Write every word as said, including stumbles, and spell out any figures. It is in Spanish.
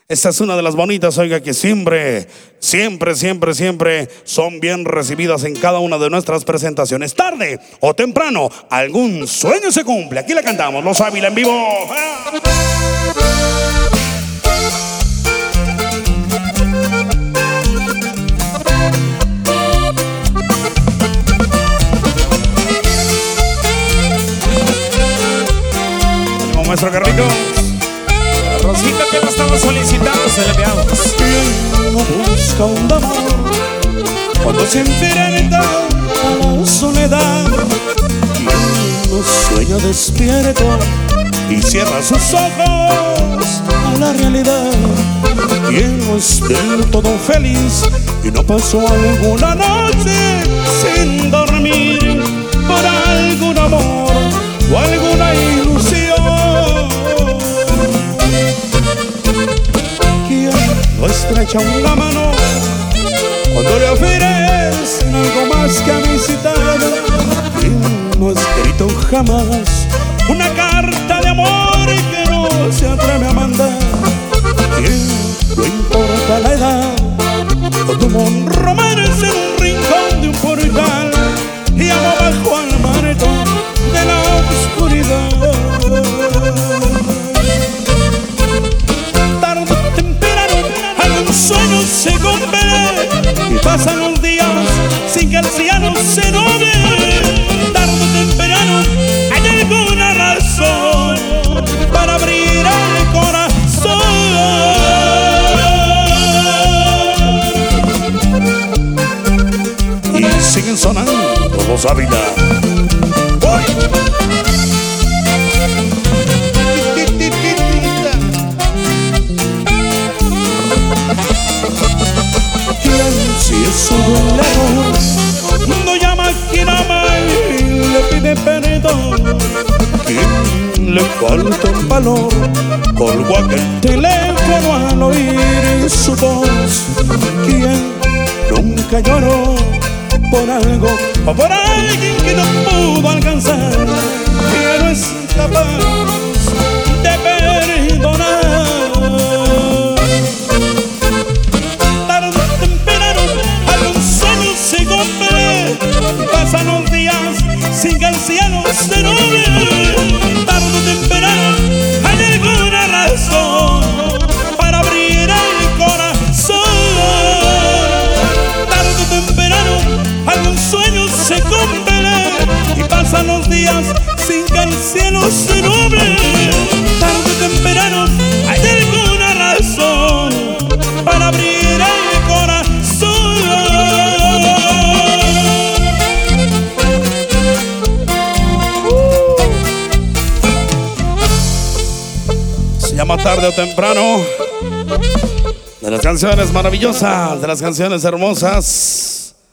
Esta es una de las bonitas, oiga, que siempre, siempre, siempre, siempre son bien recibidas en cada una de nuestras presentaciones. Tarde o temprano, algún sueño se cumple. Aquí la cantamos, Los Ávila en vivo. Como maestro Carlitos. Rosita, que la estaba solicitando, se le enviamos. ¿Quién no busca un amor cuando se enfrenta a la soledad? ¿Quién no sueña despierto y cierra sus ojos a la realidad? ¿Quién no es del todo feliz y no pasó alguna noche sin dormir por algún amor o alguna ilusión? No estrecha una mano cuando le ofrecen algo más que amistad. ¿Quién no ha escrito jamás una carta de amor que no se atreve a mandar? ¿Quién no importa la edad o tuvo un romance en un rincón de un portal y amó bajo el manto de la oscuridad? Sueños se cumplen y pasan los días sin que el cielo se note. Tarde o temprano hay alguna razón para abrir el corazón. Y siguen sonando Los Ávila. Si eso duele, no llama a quien ama y le pide perdón. Quien le falta el valor, colgó aquel teléfono al oír su voz. Quien nunca lloró por algo o por alguien que no pudo alcanzar, que no es capaz de perdonar. Pasan los días sin que el cielo se nuble. Tarde o temprano hay alguna razón para abrir el corazón. Tarde o temprano algún sueño se cumple y pasan los días sin que el cielo se nuble. Tarde o temprano hay alguna razón para abrir el corazón. Llama Tarde o Temprano, de las canciones maravillosas, de las canciones hermosas.